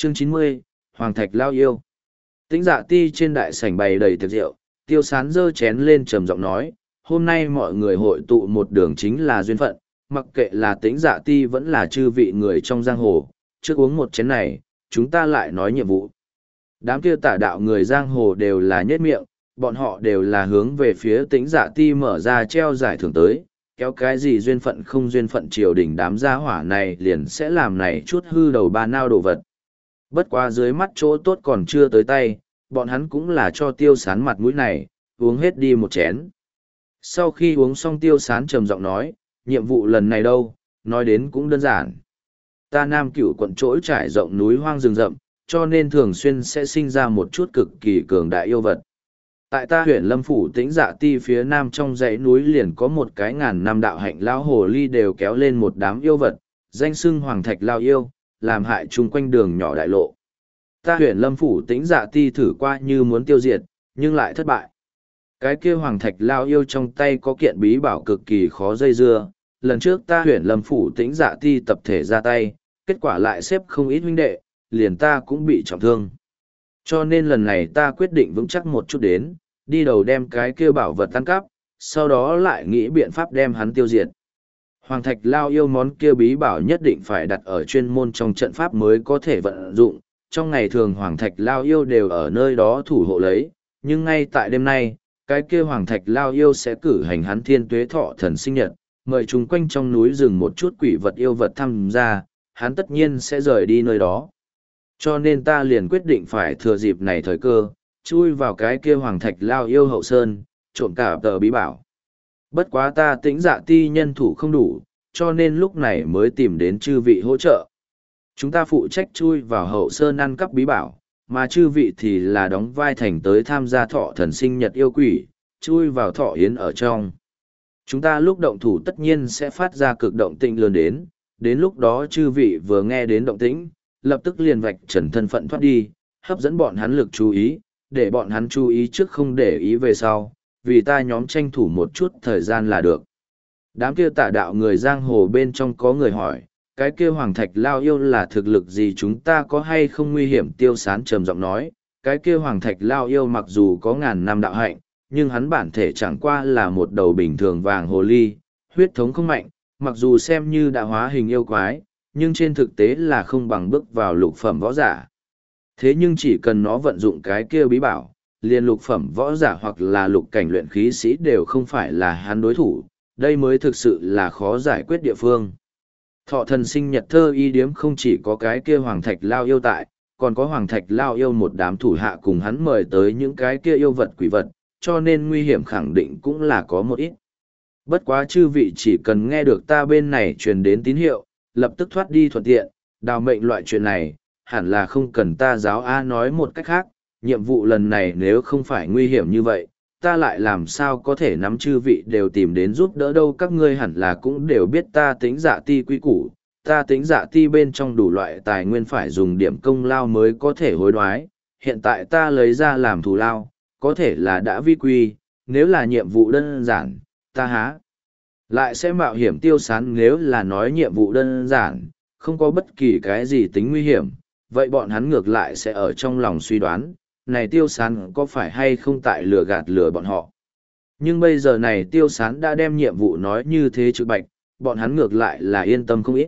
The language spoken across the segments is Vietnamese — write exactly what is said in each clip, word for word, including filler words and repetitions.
Chương chín mươi, Hoàng Thạch Lao Yêu. Tĩnh Dạ Ti trên đại sảnh bày đầy tiệc rượu, Tiêu Sán giơ chén lên trầm giọng nói, hôm nay mọi người hội tụ một đường chính là duyên phận, mặc kệ là Tĩnh Dạ Ti vẫn là chư vị người trong giang hồ, trước uống một chén này, chúng ta lại nói nhiệm vụ. Đám kia tả đạo người giang hồ đều là nhất miệng, bọn họ đều là hướng về phía Tĩnh Dạ Ti mở ra treo giải thưởng tới, kéo cái gì duyên phận không duyên phận triều đình đám gia hỏa này liền sẽ làm này chút hư đầu ba nao đồ vật. Bất quá dưới mắt chỗ tốt còn chưa tới tay, bọn hắn cũng là cho Tiêu Sán mặt mũi này, uống hết đi một chén. Sau khi uống xong Tiêu Sán trầm giọng nói, nhiệm vụ lần này đâu, nói đến cũng đơn giản. Ta Nam Cửu quận trỗi trải rộng núi hoang rừng rậm, cho nên thường xuyên sẽ sinh ra một chút cực kỳ cường đại yêu vật. Tại ta huyện Lâm Phủ Tĩnh Dạ Ti phía nam trong dãy núi liền có một cái ngàn năm đạo hạnh lão hồ ly đều kéo lên một đám yêu vật, danh xưng Hoàng Thạch Lao Yêu, làm hại chung quanh đường nhỏ đại lộ. Ta huyện Lâm Phủ Tĩnh Dạ Ti thử qua như muốn tiêu diệt, nhưng lại thất bại. Cái kia Hoàng Thạch Lao Yêu trong tay có kiện bí bảo cực kỳ khó dây dưa, lần trước ta huyện Lâm Phủ Tĩnh Dạ Ti tập thể ra tay, kết quả lại xếp không ít huynh đệ, liền ta cũng bị trọng thương. Cho nên lần này ta quyết định vững chắc một chút đến, đi đầu đem cái kia bảo vật tan cắp, sau đó lại nghĩ biện pháp đem hắn tiêu diệt. Hoàng Thạch Lao Yêu món kia bí bảo nhất định phải đặt ở chuyên môn trong trận pháp mới có thể vận dụng, trong ngày thường Hoàng Thạch Lao Yêu đều ở nơi đó thủ hộ lấy, nhưng ngay tại đêm nay, cái kia Hoàng Thạch Lao Yêu sẽ cử hành hắn thiên tuế thọ thần sinh nhật, mời chúng quanh trong núi rừng một chút quỷ vật yêu vật tham gia, hắn tất nhiên sẽ rời đi nơi đó. Cho nên ta liền quyết định phải thừa dịp này thời cơ, chui vào cái kia Hoàng Thạch Lao Yêu hậu sơn, trộm cả tờ bí bảo. Bất quá ta Tĩnh Dạ Ti nhân thủ không đủ, cho nên lúc này mới tìm đến chư vị hỗ trợ. Chúng ta phụ trách chui vào hậu sơn ăn cắp bí bảo, mà chư vị thì là đóng vai thành tới tham gia thọ thần sinh nhật yêu quỷ, chui vào thọ yến ở trong. Chúng ta lúc động thủ tất nhiên sẽ phát ra cực động tĩnh lớn đến, đến lúc đó chư vị vừa nghe đến động tĩnh, lập tức liền vạch trần thân phận thoát đi, hấp dẫn bọn hắn lực chú ý, để bọn hắn chú ý trước không để ý về sau, vì ta nhóm tranh thủ một chút thời gian là được. Đám kia tả đạo người giang hồ bên trong có người hỏi, cái kia Hoàng Thạch Lao Yêu là thực lực gì, chúng ta có hay không nguy hiểm? Tiêu Sán trầm giọng nói, cái kia Hoàng Thạch Lao Yêu mặc dù có ngàn năm đạo hạnh, nhưng hắn bản thể chẳng qua là một đầu bình thường vàng hồ ly, huyết thống không mạnh, mặc dù xem như đã hóa hình yêu quái, nhưng trên thực tế là không bằng bước vào lục phẩm võ giả. Thế nhưng chỉ cần nó vận dụng cái kia bí bảo, liền lục phẩm võ giả hoặc là lục cảnh luyện khí sĩ đều không phải là hắn đối thủ, đây mới thực sự là khó giải quyết địa phương. Thọ thần sinh nhật thơ y điếm không chỉ có cái kia Hoàng Thạch Lao Yêu tại, còn có Hoàng Thạch Lao Yêu một đám thủ hạ cùng hắn mời tới những cái kia yêu vật quỷ vật, cho nên nguy hiểm khẳng định cũng là có một ít. Bất quá chư vị chỉ cần nghe được ta bên này truyền đến tín hiệu, lập tức thoát đi thuận tiện, đào mệnh loại chuyện này, hẳn là không cần ta giáo A nói một cách khác, nhiệm vụ lần này nếu không phải nguy hiểm như vậy, ta lại làm sao có thể nắm chư vị đều tìm đến giúp đỡ đâu. Các ngươi hẳn là cũng đều biết ta Tĩnh Dạ Ti quý củ, ta Tĩnh Dạ Ti bên trong đủ loại tài nguyên phải dùng điểm công lao mới có thể hối đoái, hiện tại ta lấy ra làm thù lao, có thể là đã vi quy, nếu là nhiệm vụ đơn giản, ta há lại sẽ mạo hiểm. Tiêu Sán nếu là nói nhiệm vụ đơn giản, không có bất kỳ cái gì tính nguy hiểm, vậy bọn hắn ngược lại sẽ ở trong lòng suy đoán, này Tiêu Sán có phải hay không tại lừa gạt lừa bọn họ. Nhưng bây giờ này Tiêu Sán đã đem nhiệm vụ nói như thế trực bạch, bọn hắn ngược lại là yên tâm không ít.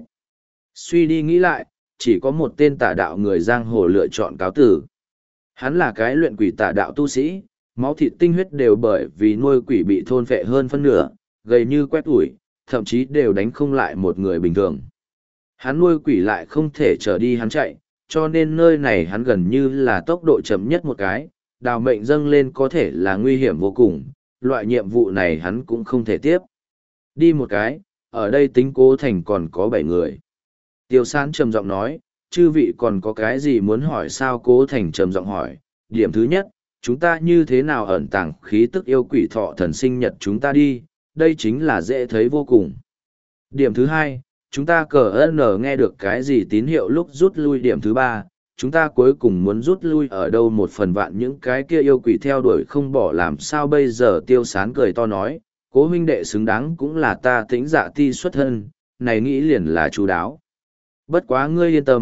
Suy đi nghĩ lại, chỉ có một tên tả đạo người giang hồ lựa chọn cáo tử. Hắn là cái luyện quỷ tả đạo tu sĩ, máu thịt tinh huyết đều bởi vì nuôi quỷ bị thôn phệ hơn phân nửa, gầy như quét ủi, thậm chí đều đánh không lại một người bình thường. Hắn nuôi quỷ lại không thể trở đi hắn chạy, cho nên nơi này hắn gần như là tốc độ chậm nhất một cái, đào mệnh dâng lên có thể là nguy hiểm vô cùng, loại nhiệm vụ này hắn cũng không thể tiếp. Đi một cái, ở đây tính Cố Thành còn có bảy người. Tiêu Sán trầm giọng nói, chư vị còn có cái gì muốn hỏi sao? Cố Thành trầm giọng hỏi, điểm thứ nhất, chúng ta như thế nào ẩn tàng khí tức yêu quỷ thọ thần sinh nhật chúng ta đi, đây chính là dễ thấy vô cùng. Điểm thứ hai, chúng ta cờ ơn nghe được cái gì tín hiệu lúc rút lui. Điểm thứ ba, chúng ta cuối cùng muốn rút lui ở đâu? Một phần vạn những cái kia yêu quỷ theo đuổi không bỏ làm sao bây giờ? Tiêu Sán cười to nói, Cố huynh đệ xứng đáng cũng là ta Tĩnh Dạ Ti xuất thân, này nghĩ liền là chú đáo. Bất quá ngươi yên tâm,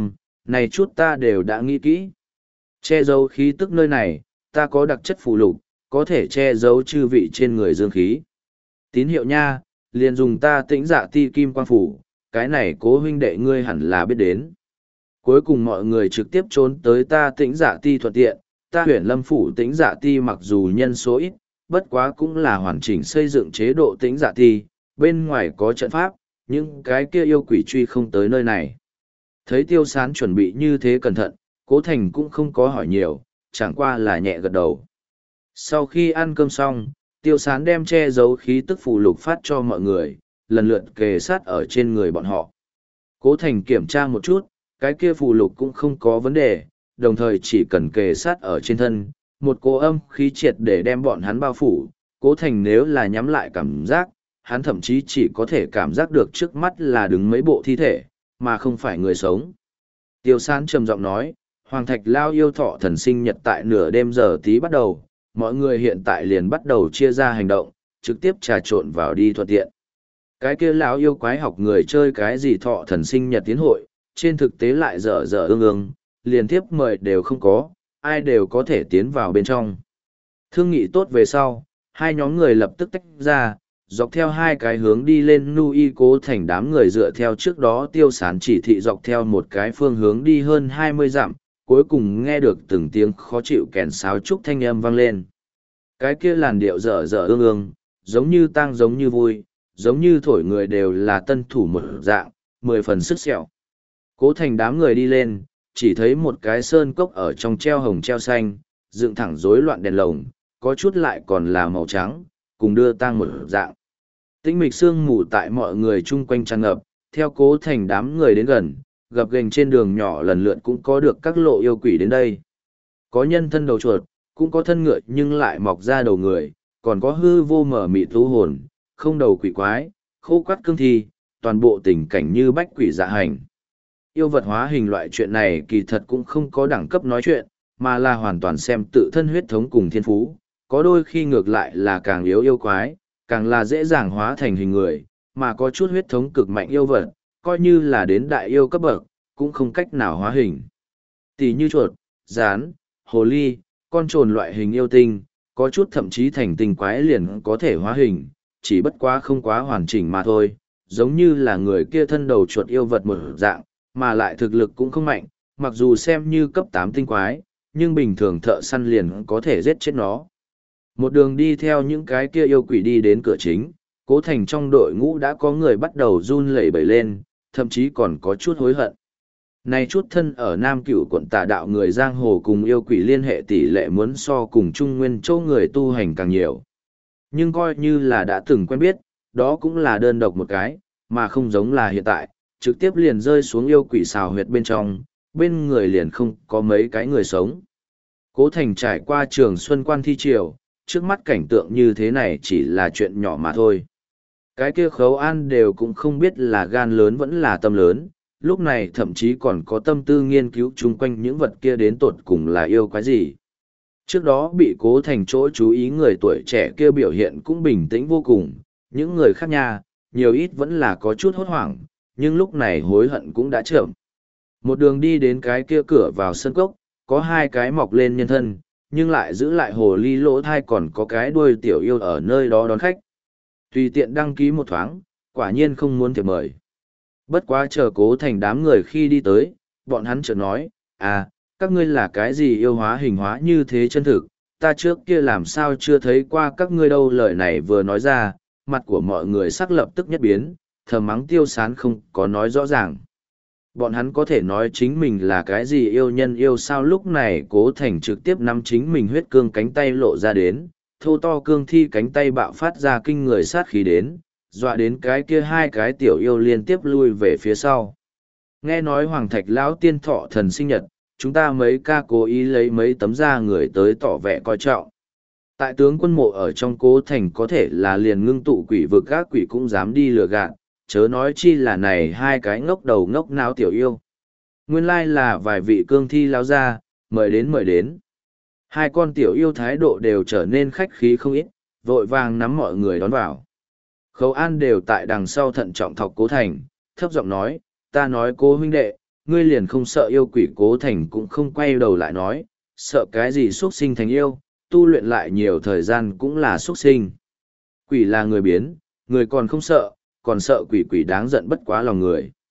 này chút ta đều đã nghĩ kỹ. Che giấu khí tức nơi này, ta có đặc chất phù lục, có thể che giấu chư vị trên người dương khí. Tín hiệu nha, liền dùng ta tĩnh dạ ti kim quang phủ, cái này cố huynh đệ ngươi hẳn là biết đến. Cuối cùng mọi người trực tiếp trốn tới ta tĩnh dạ ti thuận tiện, ta huyện lâm phủ tĩnh dạ ti mặc dù nhân số ít, bất quá cũng là hoàn chỉnh xây dựng chế độ tĩnh dạ ti, bên ngoài có trận pháp, nhưng cái kia yêu quỷ truy không tới nơi này. Thấy tiêu sán chuẩn bị như thế cẩn thận, cố thành cũng không có hỏi nhiều, chẳng qua là nhẹ gật đầu. Sau khi ăn cơm xong, tiêu sán đem che giấu khí tức phù lục phát cho mọi người, lần lượt kề sát ở trên người bọn họ. Cố thành kiểm tra một chút, cái kia phù lục cũng không có vấn đề, đồng thời chỉ cần kề sát ở trên thân, một cô âm khí triệt để đem bọn hắn bao phủ. Cố thành nếu là nhắm lại cảm giác, hắn thậm chí chỉ có thể cảm giác được trước mắt là đứng mấy bộ thi thể, mà không phải người sống. Tiêu sán trầm giọng nói, Hoàng Thạch Lao yêu thọ thần sinh nhật tại nửa đêm giờ tí bắt đầu, mọi người hiện tại liền bắt đầu chia ra hành động, trực tiếp trà trộn vào đi thuận tiện. Cái kia lão yêu quái học người chơi cái gì thọ thần sinh nhật tiến hội, trên thực tế lại dở dở ương ương, liền tiếp mời đều không có, ai đều có thể tiến vào bên trong. Thương nghị tốt về sau, hai nhóm người lập tức tách ra, dọc theo hai cái hướng đi lên Nui Cố Thành. Đám người dựa theo trước đó tiêu sán chỉ thị dọc theo một cái phương hướng đi hơn hai mươi dặm, cuối cùng nghe được từng tiếng khó chịu kèn sáo trúc thanh âm vang lên. Cái kia làn điệu dở dở ương ương, giống như tang giống như vui, giống như thổi người đều là tân thủ một dạng, mười phần sức sẹo. Cố Thành đám người đi lên, chỉ thấy một cái sơn cốc ở trong treo hồng treo xanh, dựng thẳng rối loạn đèn lồng, có chút lại còn là màu trắng, cùng đưa tang một dạng. Tĩnh mịch sương mù tại mọi người chung quanh tràn ngập, theo Cố Thành đám người đến gần, gập ghềnh trên đường nhỏ lần lượt cũng có được các lộ yêu quỷ đến đây. Có nhân thân đầu chuột, cũng có thân ngựa nhưng lại mọc ra đầu người, còn có hư vô mở mịt thú hồn, không đầu quỷ quái, khô quắt cương thi, toàn bộ tình cảnh như bách quỷ dạ hành. Yêu vật hóa hình loại chuyện này kỳ thật cũng không có đẳng cấp nói chuyện, mà là hoàn toàn xem tự thân huyết thống cùng thiên phú, có đôi khi ngược lại là càng yếu yêu quái, càng là dễ dàng hóa thành hình người, mà có chút huyết thống cực mạnh yêu vật, coi như là đến đại yêu cấp bậc, cũng không cách nào hóa hình. Tỷ như chuột, rán, hồ ly, con trồn loại hình yêu tinh, có chút thậm chí thành tinh quái liền có thể hóa hình, chỉ bất quá không quá hoàn chỉnh mà thôi, giống như là người kia thân đầu chuột yêu vật một dạng, mà lại thực lực cũng không mạnh, mặc dù xem như cấp tám tinh quái, nhưng bình thường thợ săn liền có thể giết chết nó. Một đường đi theo những cái kia yêu quỷ đi đến cửa chính, Cố Thành trong đội ngũ đã có người bắt đầu run lẩy bẩy lên, thậm chí còn có chút hối hận. Này chút thân ở Nam Cửu quận Tà đạo người giang hồ cùng yêu quỷ liên hệ tỷ lệ muốn so cùng Trung Nguyên châu người tu hành càng nhiều. Nhưng coi như là đã từng quen biết, đó cũng là đơn độc một cái, mà không giống là hiện tại, trực tiếp liền rơi xuống yêu quỷ xào huyệt bên trong, bên người liền không có mấy cái người sống. Cố Thành trải qua Trường Xuân Quan thi triều, trước mắt cảnh tượng như thế này chỉ là chuyện nhỏ mà thôi. Cái kia Khấu An đều cũng không biết là gan lớn vẫn là tâm lớn, lúc này thậm chí còn có tâm tư nghiên cứu chung quanh những vật kia đến tột cùng là yêu quái gì. Trước đó bị Cố Thành chỗ chú ý người tuổi trẻ kia biểu hiện cũng bình tĩnh vô cùng, những người khác nha, nhiều ít vẫn là có chút hốt hoảng, nhưng lúc này hối hận cũng đã chậm. Một đường đi đến cái kia cửa vào sân cốc, có hai cái mọc lên nhân thân, nhưng lại giữ lại hồ ly lỗ thai còn có cái đuôi tiểu yêu ở nơi đó đón khách. Tùy tiện đăng ký một thoáng, quả nhiên không muốn thiệp mời. Bất quá chờ Cố Thành đám người khi đi tới, bọn hắn chợt nói, à, các ngươi là cái gì yêu hóa hình hóa như thế chân thực, ta trước kia làm sao chưa thấy qua các ngươi đâu. Lời này vừa nói ra, mặt của mọi người sắc lập tức nhất biến, thầm mắng Tiêu Sán không có nói rõ ràng. Bọn hắn có thể nói chính mình là cái gì yêu nhân yêu sao. Lúc này Cố Thành trực tiếp nắm chính mình huyết cương cánh tay lộ ra đến, thô to cương thi cánh tay bạo phát ra kinh người sát khí đến, dọa đến cái kia hai cái tiểu yêu liên tiếp lui về phía sau. Nghe nói Hoàng Thạch lão tiên thọ thần sinh nhật, chúng ta mấy ca cố ý lấy mấy tấm da người tới tỏ vẻ coi trọng. Tại tướng quân mộ ở trong Cố Thành có thể là liền ngưng tụ quỷ vực, các quỷ cũng dám đi lừa gạt, chớ nói chi là này hai cái ngốc đầu ngốc não tiểu yêu. Nguyên lai là vài vị cương thi lao ra, mời đến mời đến. Hai con tiểu yêu thái độ đều trở nên khách khí không ít, vội vàng nắm mọi người đón vào. Khấu An đều tại đằng sau thận trọng thọc Cố Thành, thấp giọng nói, ta nói Cố huynh đệ, ngươi liền không sợ yêu quỷ. Cố Thành cũng không quay đầu lại nói, sợ cái gì xuất sinh thành yêu, tu luyện lại nhiều thời gian cũng là xuất sinh. Quỷ là người biến, người còn không sợ, còn sợ quỷ. Quỷ đáng giận bất quá lòng người.